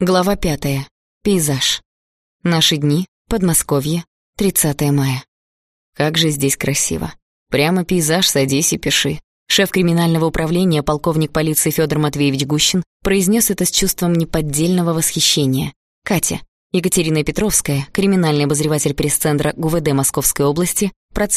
Глава 5. Пейзаж. Наши дни. Подмосковье. 30 мая. Как же здесь красиво. Прямо пейзаж, садись и пиши. Шеф криминального управления, полковник полиции Фёдор Матвеевич Гущин, произнес это с чувством неподдельного восхищения. Катя, Екатерина Петровская, криминальный обозреватель пресс-центра ГУВД Московской области,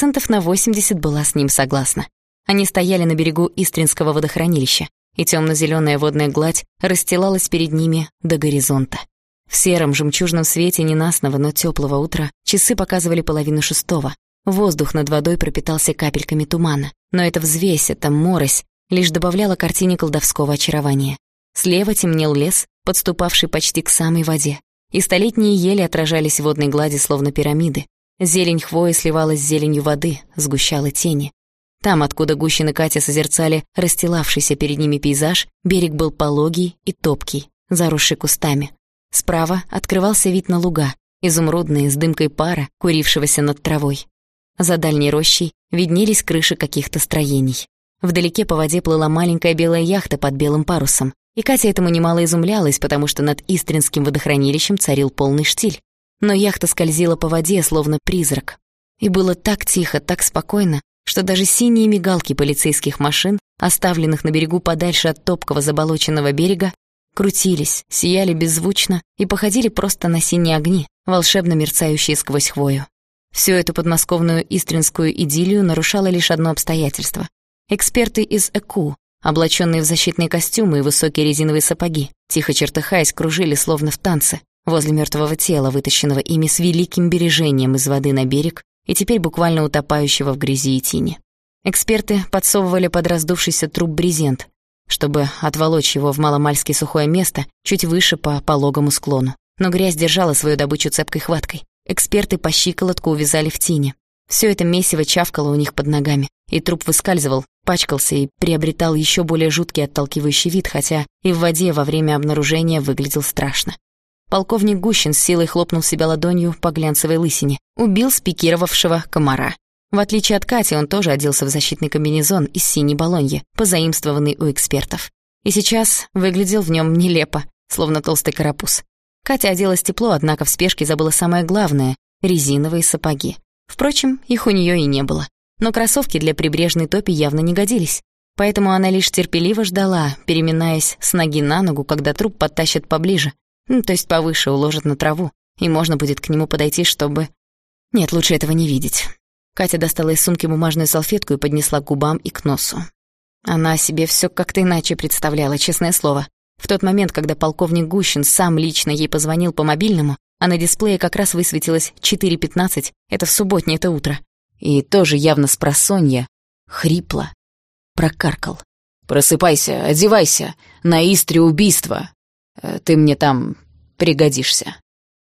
80% была с ним согласна. Они стояли на берегу Истринского водохранилища, и тёмно-зелёная водная гладь расстилалась перед ними до горизонта. В сером жемчужном свете ненастного, но тёплого утра часы показывали 5:30. Воздух над водой пропитался капельками тумана, но эта взвесь, эта морось лишь добавляла картине колдовского очарования. Слева темнел лес, подступавший почти к самой воде, и столетние ели отражались в водной глади, словно пирамиды. Зелень хвои сливалась с зеленью воды, сгущала тени. Там, откуда Гущин и Катя созерцали расстилавшийся перед ними пейзаж, берег был пологий и топкий, заросший кустами. Справа открывался вид на луга, изумрудные, с дымкой пара, курившегося над травой. За дальней рощей виднелись крыши каких-то строений. Вдалеке по воде плыла маленькая белая яхта под белым парусом, и Катя этому немало изумлялась, потому что над Истринским водохранилищем царил полный штиль. Но яхта скользила по воде, словно призрак. И было так тихо, так спокойно, что даже синие мигалки полицейских машин, оставленных на берегу подальше от топкого заболоченного берега, крутились, сияли беззвучно и походили просто на синие огни, волшебно мерцающие сквозь хвою. Всю эту подмосковную истринскую идиллию нарушало лишь одно обстоятельство. Эксперты из ЭКУ, облаченные в защитные костюмы и высокие резиновые сапоги, тихо чертыхаясь, кружили словно в танце возле мертвого тела, вытащенного ими с великим бережением из воды на берег и теперь буквально утопающего в грязи и тине. Эксперты подсовывали под раздувшийся труп брезент, чтобы отволочь его в маломальски сухое место чуть выше по пологому склону. Но грязь держала свою добычу цепкой хваткой. Эксперты по щиколотку увязали в тине. Всё это месиво чавкало у них под ногами, и труп выскальзывал, пачкался и приобретал ещё более жуткий отталкивающий вид, хотя и в воде во время обнаружения выглядел страшно. Полковник Гущин с силой хлопнул себя ладонью по глянцевой лысине, убил спикировавшего комара. В отличие от Кати, он тоже оделся в защитный комбинезон из синей болоньи, позаимствованный у экспертов. И сейчас выглядел в нём нелепо, словно толстый карапуз. Катя оделась тепло, однако в спешке забыла самое главное — резиновые сапоги. Впрочем, их у неё и не было. Но кроссовки для прибрежной топи явно не годились. Поэтому она лишь терпеливо ждала, переминаясь с ноги на ногу, когда труп подтащат поближе. То есть повыше уложат на траву, и можно будет к нему подойти, чтобы... Нет, лучше этого не видеть. Катя достала из сумки бумажную салфетку и поднесла к губам и к носу. Она себе всё как-то иначе представляла, честное слово. В тот момент, когда полковник Гущин сам лично ей позвонил по мобильному, а на дисплее как раз высветилось 4:15, это в субботнее это утро. И тоже явно спросонья, хрипло, прокаркал. «Просыпайся, одевайся, на Истре убийство. Ты мне там пригодишься».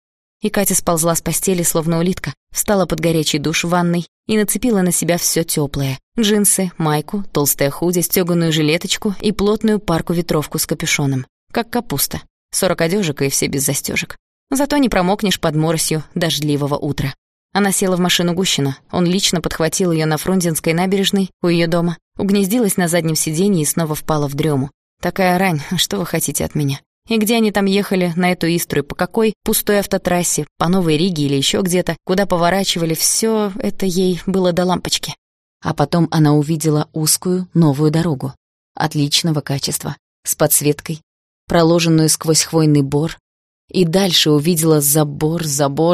И Катя сползла с постели, словно улитка, встала под горячий душ в ванной и нацепила на себя всё тёплое: джинсы, майку, толстое худи, стёганую жилеточку и плотную парку-ветровку с капюшоном. Как капуста. 40 одежек и все без застежек. Зато не промокнешь под моросью дождливого утра. Она села в машину Гущина, он лично подхватил её на Фрунзенской набережной у её дома, угнездилась на заднем сиденье и снова впала в дрему. Такая рань, что вы хотите от меня? И где они там ехали, на эту Истру, и по какой пустой автотрассе, по Новой Риге или ещё где-то, куда поворачивали, всё это ей было до лампочки. А потом она увидела узкую новую дорогу, отличного качества, с подсветкой, проложенную сквозь хвойный бор, и дальше увидела забор,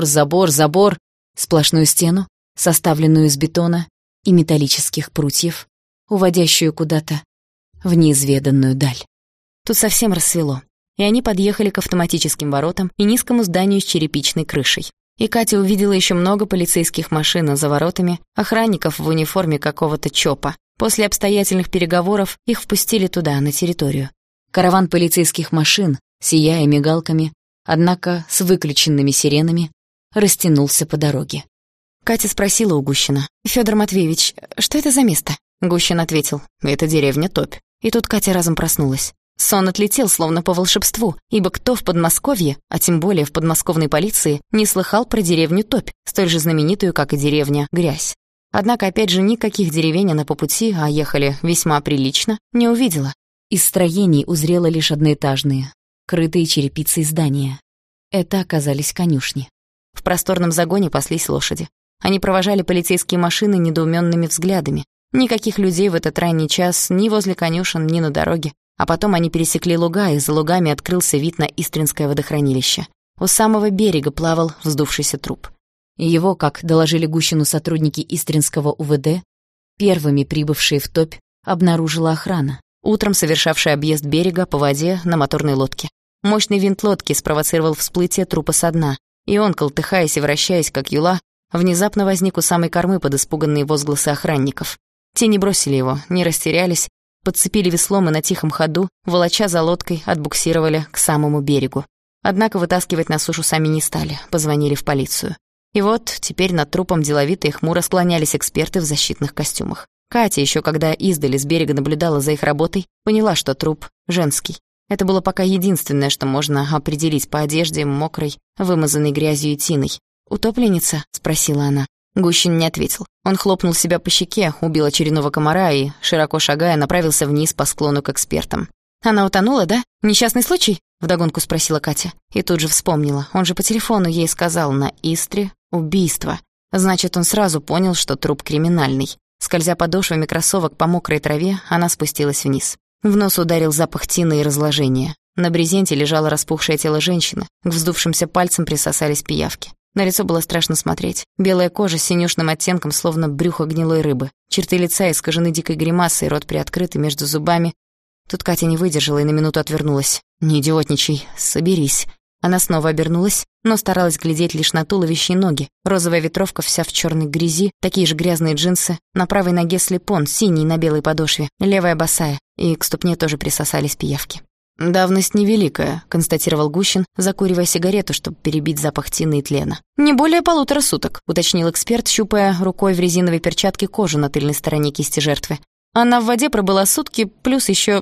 сплошную стену, составленную из бетона и металлических прутьев, уводящую куда-то в неизведанную даль. Тут совсем рассвело, и они подъехали к автоматическим воротам и низкому зданию с черепичной крышей. И Катя увидела ещё много полицейских машин, а за воротами охранников в униформе какого-то ЧОПа. После обстоятельных переговоров их впустили туда, на территорию. Караван полицейских машин, сияя мигалками, однако с выключенными сиренами, растянулся по дороге. Катя спросила у Гущина: «Фёдор Матвеевич, что это за место?» Гущин ответил: «Это деревня Топь». И тут Катя разом проснулась. Сон отлетел словно по волшебству, ибо кто в Подмосковье, а тем более в подмосковной полиции, не слыхал про деревню Топь, столь же знаменитую, как и деревня Грязь. Однако, опять же, никаких деревень она по пути, а ехали весьма прилично, не увидела. Из строений узрела лишь одноэтажные. крытые черепицей здания. Это оказались конюшни. В просторном загоне паслись лошади. Они провожали полицейские машины недоумёнными взглядами. Никаких людей в этот ранний час ни возле конюшен, ни на дороге. А потом они пересекли луга, и за лугами открылся вид на Истринское водохранилище. У самого берега плавал вздувшийся труп. Его, как доложили Гущину сотрудники Истринского УВД, первыми прибывшие в топь обнаружила охрана, утром совершавшая объезд берега по воде на моторной лодке. Мощный винт лодки спровоцировал всплытие трупа со дна, и он, колтыхаясь и вращаясь, как юла, внезапно возник у самой кормы под испуганные возгласы охранников. Те не бросили его, не растерялись, подцепили веслом и на тихом ходу, волоча за лодкой, отбуксировали к самому берегу. Однако вытаскивать на сушу сами не стали, позвонили в полицию. И вот теперь над трупом деловито и хмуро склонялись эксперты в защитных костюмах. Катя, еще когда издали с берега наблюдала за их работой, поняла, что труп женский. Это было пока единственное, что можно определить по одежде, мокрой, вымазанной грязью и тиной. «Утопленница?» — спросила она. Гущин не ответил. Он хлопнул себя по щеке, убил очередного комара и, широко шагая, направился вниз по склону к экспертам. «Она утонула, да? Несчастный случай?» — вдогонку спросила Катя. И тут же вспомнила. Он же по телефону ей сказал: на Истре убийство. Значит, он сразу понял, что труп криминальный. Скользя подошвами кроссовок по мокрой траве, она спустилась вниз. В нос ударил запах тины и разложения. На брезенте лежало распухшее тело женщины. К вздувшимся пальцам присосались пиявки. На лицо было страшно смотреть. Белая кожа с синюшным оттенком, словно брюхо гнилой рыбы. Черты лица искажены дикой гримасой, рот приоткрыт и между зубами. Тут Катя не выдержала и на минуту отвернулась. «Не идиотничай, соберись». Она снова обернулась, но старалась глядеть лишь на туловище и ноги. Розовая ветровка вся в черной грязи, такие же грязные джинсы. На правой ноге слепон, синий на белой подошве, левая босая, и к ступне тоже присосались пиявки. «Давность невеликая», — констатировал Гущин, закуривая сигарету, чтобы перебить запах тины и тлена. «Не более 1,5 суток», — уточнил эксперт, щупая рукой в резиновой перчатке кожу на тыльной стороне кисти жертвы. Она в воде пробыла сутки, плюс еще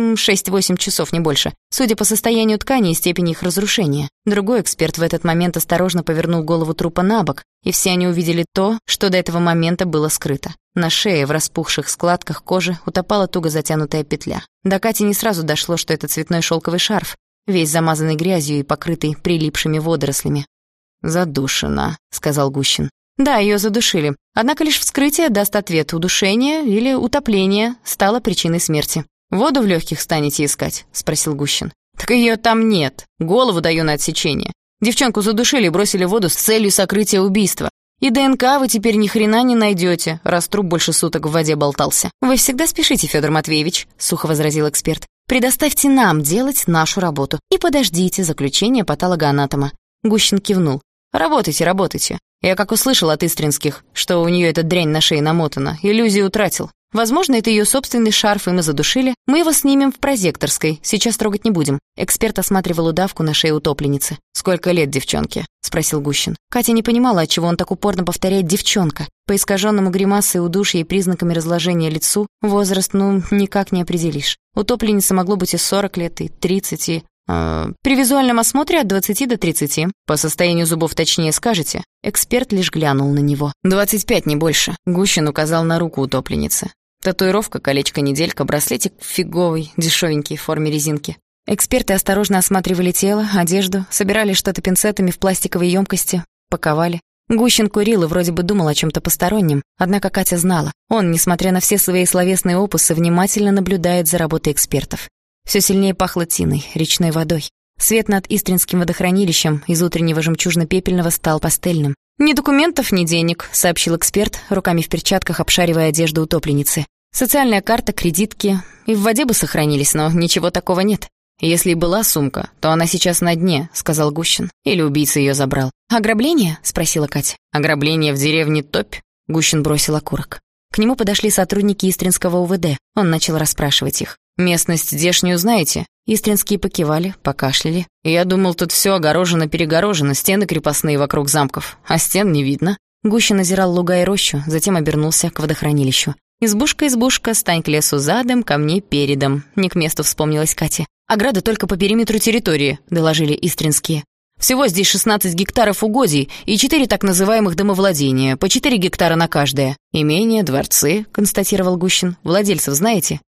6-8 часов, не больше, судя по состоянию ткани и степени их разрушения. Другой эксперт в этот момент осторожно повернул голову трупа на бок, и все они увидели то, что до этого момента было скрыто. На шее, в распухших складках кожи, утопала туго затянутая петля. До Кати не сразу дошло, что это цветной шелковый шарф, весь замазанный грязью и покрытый прилипшими водорослями. «Задушена», — сказал Гущин. «Да, ее задушили. Однако лишь вскрытие даст ответ: удушение или утопление стало причиной смерти». «Воду в легких станете искать?» — спросил Гущин. «Так ее там нет. Голову даю на отсечение. Девчонку задушили и бросили в воду с целью сокрытия убийства. И ДНК вы теперь ни хрена не найдете, раз труп больше суток в воде болтался». «Вы всегда спешите, Федор Матвеевич», — сухо возразил эксперт. «Предоставьте нам делать нашу работу и подождите заключения патологоанатома». Гущин кивнул. «Работайте, работайте. Я как услышал от Истринских, что у нее эта дрянь на шее намотана, иллюзию утратил. Возможно, это ее собственный шарф, и мы задушили. Мы его снимем в прозекторской, сейчас трогать не будем». Эксперт осматривал удавку на шее утопленницы. «Сколько лет девчонке?» — спросил Гущин. Катя не понимала, отчего он так упорно повторяет «девчонка». По искаженному гримасой удушья и признаками разложения лицу возраст, никак не определишь. Утопленнице могло быть и 40 лет, и 30, и... При визуальном осмотре от 20 до 30. По состоянию зубов точнее скажете?» Эксперт лишь глянул на него. 25, не больше. Гущин указал на руку утопленницы. Татуировка, колечко-неделька, браслетик фиговый, дешевенький, в форме резинки. Эксперты осторожно осматривали тело, одежду, собирали что-то пинцетами в пластиковой емкости, паковали. Гущин курил и вроде бы думал о чем-то постороннем, однако Катя знала. Он, несмотря на все свои словесные опусы, внимательно наблюдает за работой экспертов. Все сильнее пахло тиной, речной водой. Свет над Истринским водохранилищем из утреннего жемчужно-пепельного стал пастельным. «Ни документов, ни денег», — сообщил эксперт, руками в перчатках обшаривая одежду утопленницы. «Социальная карта, кредитки. И в воде бы сохранились, но ничего такого нет». «Если и была сумка, то она сейчас на дне», — сказал Гущин. «Или убийца ее забрал». «Ограбление?» — спросила Катя. «Ограбление в деревне Топь?» — Гущин бросил окурок. К нему подошли сотрудники Истринского УВД. Он начал расспрашивать их. «Местность здешнюю знаете?» Истринские покивали, покашляли. «Я думал, тут все огорожено-перегорожено, стены крепостные вокруг замков, а стен не видно». Гущин озирал луга и рощу, затем обернулся к водохранилищу. «Избушка, избушка, стань к лесу задом, ко мне передом», — не к месту вспомнилась Катя. «Ограда только по периметру территории», — доложили Истринские. «Всего здесь 16 гектаров угодий и 4 так называемых домовладения, по 4 гектара на каждое. Имения, дворцы», — констатировал Гущин. «Владельцев знаете?»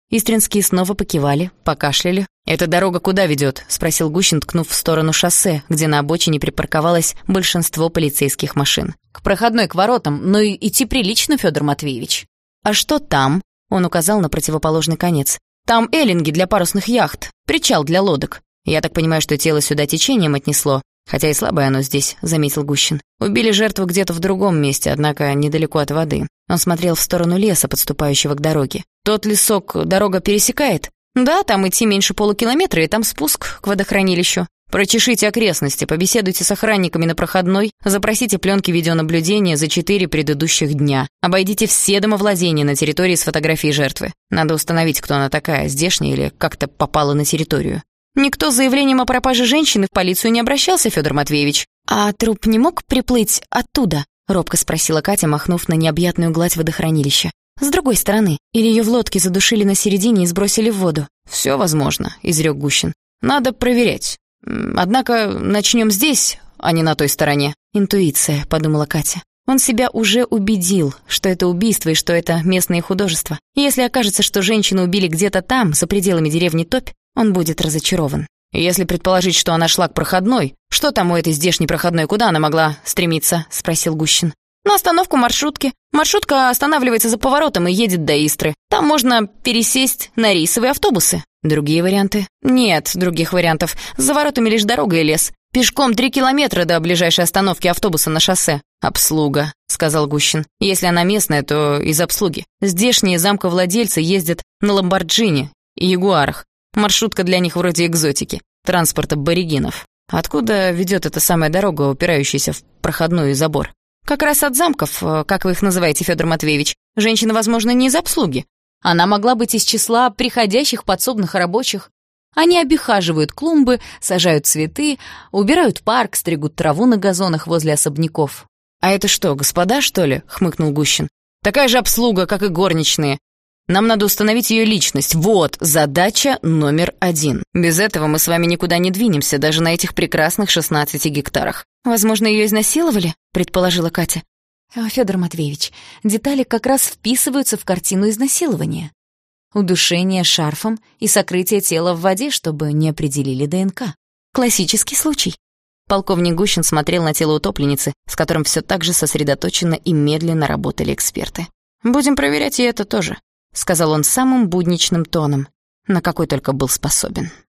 Истринские снова покивали, покашляли. «Эта дорога куда ведет?» — спросил Гущин, ткнув в сторону шоссе, где на обочине припарковалось большинство полицейских машин. «К проходной, к воротам, но идти прилично, Федор Матвеевич». «А что там?» — он указал на противоположный конец. «Там эллинги для парусных яхт, причал для лодок. Я так понимаю, что тело сюда течением отнесло, хотя и слабое оно здесь», — заметил Гущин. «Убили жертву где-то в другом месте, однако недалеко от воды». Он смотрел в сторону леса, подступающего к дороге. «Тот лесок дорога пересекает?» «Да, там идти меньше полукилометра, и там спуск к водохранилищу. Прочешите окрестности, побеседуйте с охранниками на проходной, запросите пленки видеонаблюдения за 4 предыдущих дня. Обойдите все домовладения на территории с фотографией жертвы. Надо установить, кто она такая, здешняя или как-то попала на территорию». «Никто с заявлением о пропаже женщины в полицию не обращался, Федор Матвеевич?» «А труп не мог приплыть оттуда?» — робко спросила Катя, махнув на необъятную гладь водохранилища. «С другой стороны. Или ее в лодке задушили на середине и сбросили в воду?» «Все возможно», — изрек Гущин. «Надо проверять. Однако начнем здесь, а не на той стороне». «Интуиция», — подумала Катя. Он себя уже убедил, что это убийство и что это местное художество. И если окажется, что женщину убили где-то там, за пределами деревни Топь, он будет разочарован. «Если предположить, что она шла к проходной, что там у этой здешней проходной, куда она могла стремиться?» — спросил Гущин. «На остановку маршрутки. Маршрутка останавливается за поворотом и едет до Истры. Там можно пересесть на рейсовые автобусы». «Другие варианты?» «Нет других вариантов. За воротами лишь дорога и лес. Пешком 3 километра до ближайшей остановки автобуса на шоссе». «Обслуга», — сказал Гущин. «Если она местная, то из обслуги. Здешние замковладельцы ездят на Ламборджини и Ягуарах. Маршрутка для них вроде экзотики, транспорта аборигенов. Откуда ведет эта самая дорога, упирающаяся в проходной забор?» «Как раз от замков, как вы их называете, Федор Матвеевич. Женщина, возможно, не из обслуги. Она могла быть из числа приходящих подсобных рабочих. Они обихаживают клумбы, сажают цветы, убирают парк, стригут траву на газонах возле особняков». «А это что, господа, что ли?» — хмыкнул Гущин. «Такая же обслуга, как и горничные. Нам надо установить ее личность. Вот задача номер 1. Без этого мы с вами никуда не двинемся, даже на этих прекрасных 16 гектарах». «Возможно, ее изнасиловали?» — предположила Катя. «Федор Матвеевич, детали как раз вписываются в картину изнасилования. Удушение шарфом и сокрытие тела в воде, чтобы не определили ДНК. Классический случай». Полковник Гущин смотрел на тело утопленницы, с которым все так же сосредоточенно и медленно работали эксперты. «Будем проверять и это тоже», — сказал он самым будничным тоном, на какой только был способен.